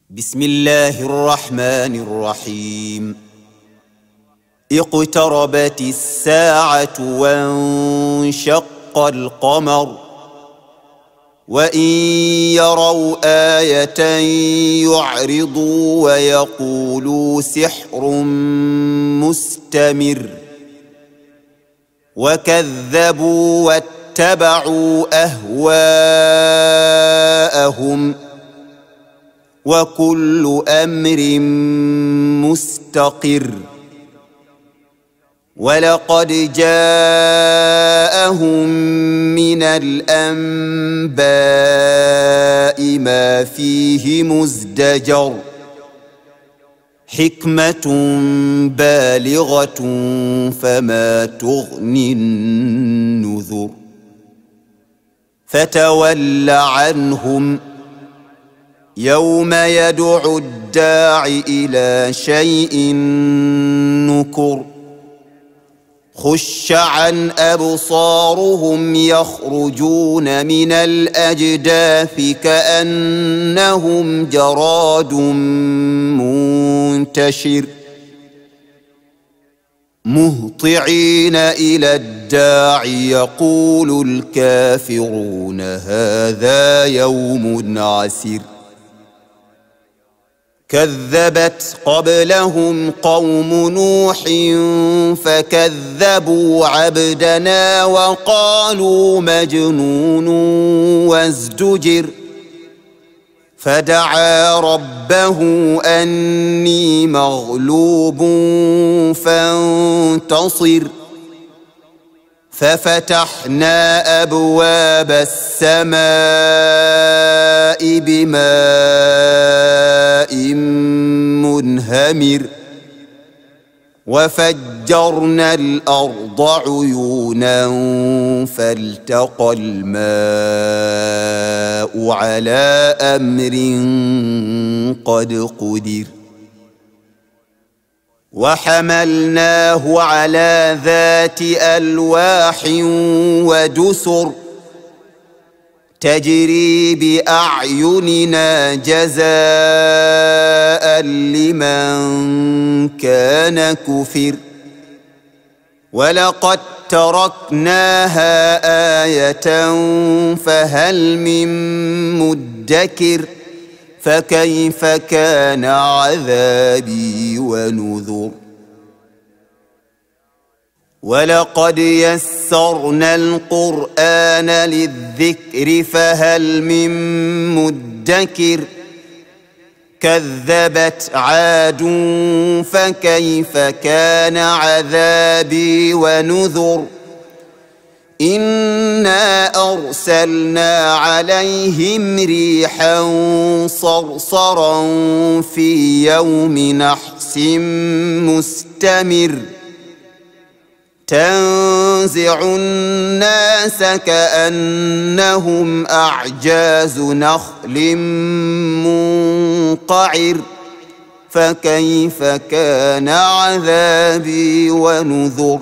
بسم الله الرحمن الرحيم. اقتربت الساعة وانشق القمر وإن يروا آية يعرضوا ويقولوا سحر مستمر وكذبوا واتبعوا أهواءهم وكل أمر مستقر ولقد جاءهم من الأنباء ما فيه مزدجر حكمة بالغة فما تغني النذر فتول عنهم يوم يدعو الداع إلى شيء نكر خش عن أبصارهم يخرجون من الأجداث كأنهم جراد منتشر مهطعين إلى الداع يقول الكافرون هذا يوم عسر كذبت قبلهم قوم نوح فكذبوا عبدنا وقالوا مجنون وازدجر فدعا ربه أني مغلوب فانتصر ففتحنا أبواب السماء بماء منهمر وفجرنا الأرض عيونا فالتقى الماء على أمر قد قدر وحملناه على ذات ألواح ودسر تجري بأعيننا جزاء لمن كان كفر ولقد تركناها آية فهل من مدكر فكيف كان عذابي ونذر ولقد يسرنا القرآن للذكر فهل من مدكر كذبت عاد فكيف كان عذابي ونذر إنا أرسلنا عليهم ريحا صرصرا في يوم نحس مستمر تنزع الناس كأنهم أعجاز نخل منقعر فكيف كان عذابي ونذر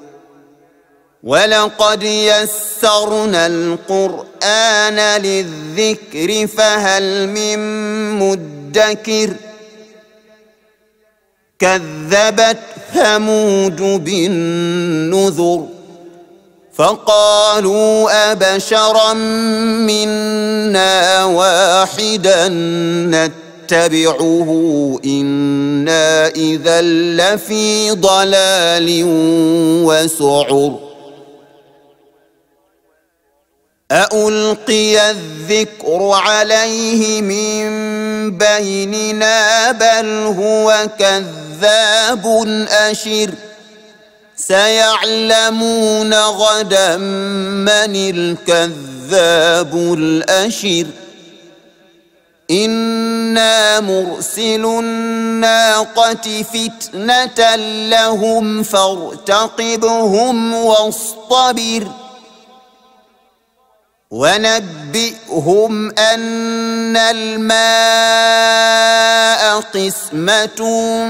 ولقد يسرنا القرآن للذكر فهل من مدكر كذبت ثمود بالنذر فقالوا أبشرا منا واحدا نتبعه إنا إذا لفي ضلال وسعر أألقي الذكر عليه من بيننا بل هو كذاب أشر سيعلمون غدا من الكذاب الأشر إنا مرسل الناقة فتنة لهم فارتقبهم واصطبر ونبئهم أن الماء قسمة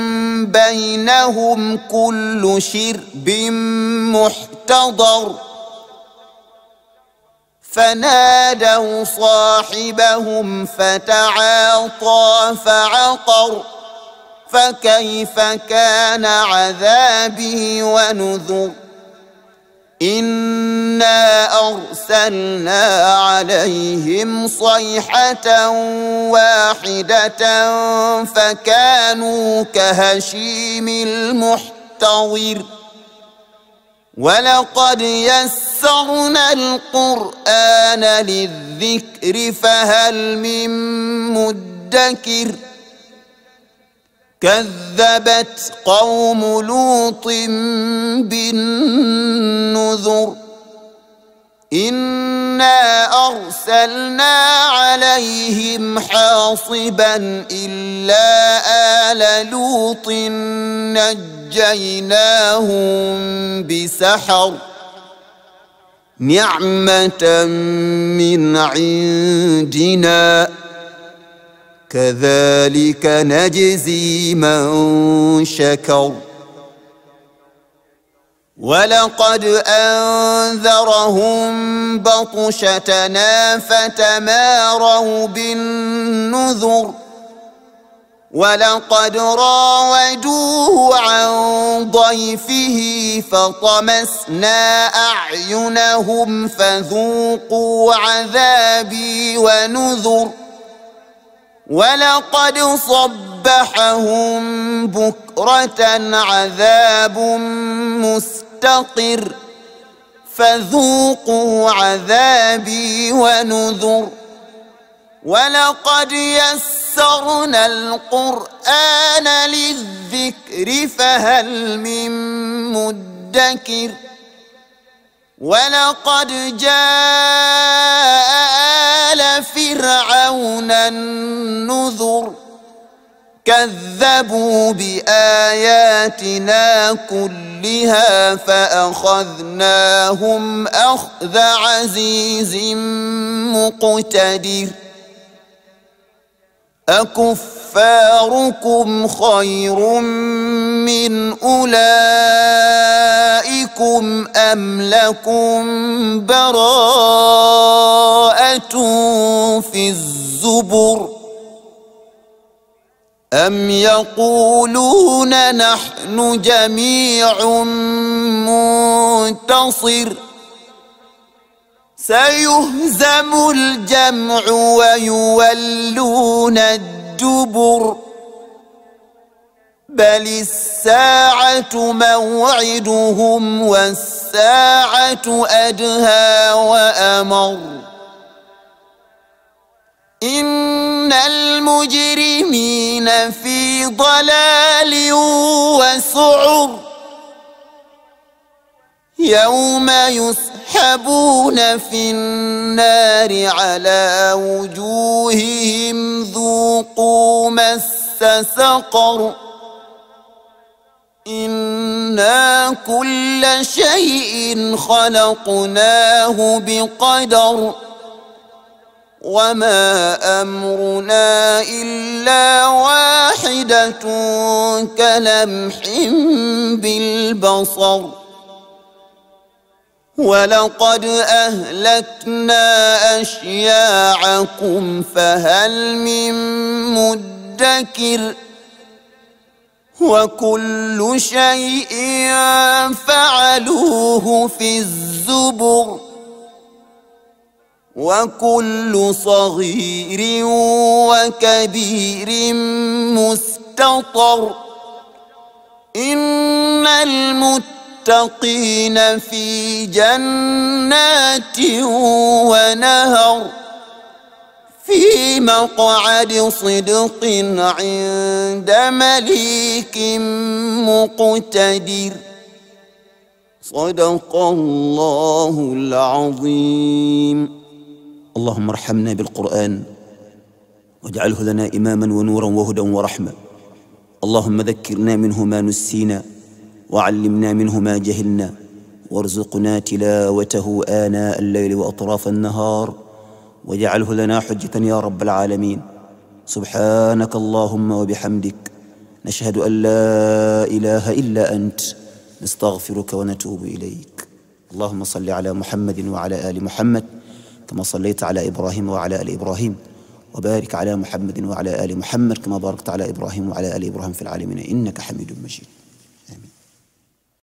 بينهم كل شرب محتضر فنادوا صاحبهم فتعاطى فعقر فكيف كان عذابي ونذر إنا أرسلنا عليهم صيحة واحدة فكانوا كهشيم المحتضر ولقد يسرنا القرآن للذكر فهل من مدكر كذبت قوم لوط بالنذر إنا أرسلنا عليهم حاصبا إلا آل لوط نجيناهم بسحر نعمة من عندنا كذلك نجزي من شكر ولقد أنذرهم بطشتنا فتماروا بالنذر ولقد راودوه عن ضيفه فطمسنا أعينهم فذوقوا عذابي ونذر ولقد صبحهم بكرة عذاب مستقر فذوقوا عذابي ونذر ولقد يسرنا القرآن للذكر فهل من مدكر ولقد جاء آل فرعون النذر كذبوا بآياتنا كلها فأخذناهم أخذ عزيز مقتدر أكفاركم خير من أولئكم أم لكم براءة في الزبر أم يقولون نحن جميع منتصر سيهزم الجمع ويولون الدبر بل الساعة موعدهم والساعة أدهى وأمر إن المجرمين في ضلال وسعر يوم يسحبون في النار على وجوههم ذوقوا مس سقر إنا كل شيء خلقناه بقدر وما أمرنا إلا واحدة كلمح بالبصر ولقد أهلكنا أشياعكم فهل من مدكر وكل شيء فعلوه في الزبر وكل صغير وكبير مستطر إن المتقين في جنات ونهر في مقعد صدق عند مليك مقتدر صدق الله العظيم. اللهم ارحمنا بالقرآن واجعله لنا إماما ونورا وهدى ورحمة. اللهم ذكرنا منه ما نسينا وعلمنا منه ما جهلنا وارزقنا تلاوته آناء الليل وأطراف النهار واجعله لنا حجة يا رب العالمين. سبحانك اللهم وبحمدك نشهد أن لا إله إلا أنت نستغفرك ونتوب إليك. اللهم صل على محمد وعلى آل محمد كما صليت على إبراهيم وعلى آل إبراهيم، وبارك على محمد وعلى آل محمد كما باركت على إبراهيم وعلى آل إبراهيم في العالمين إنك حميد مجيد.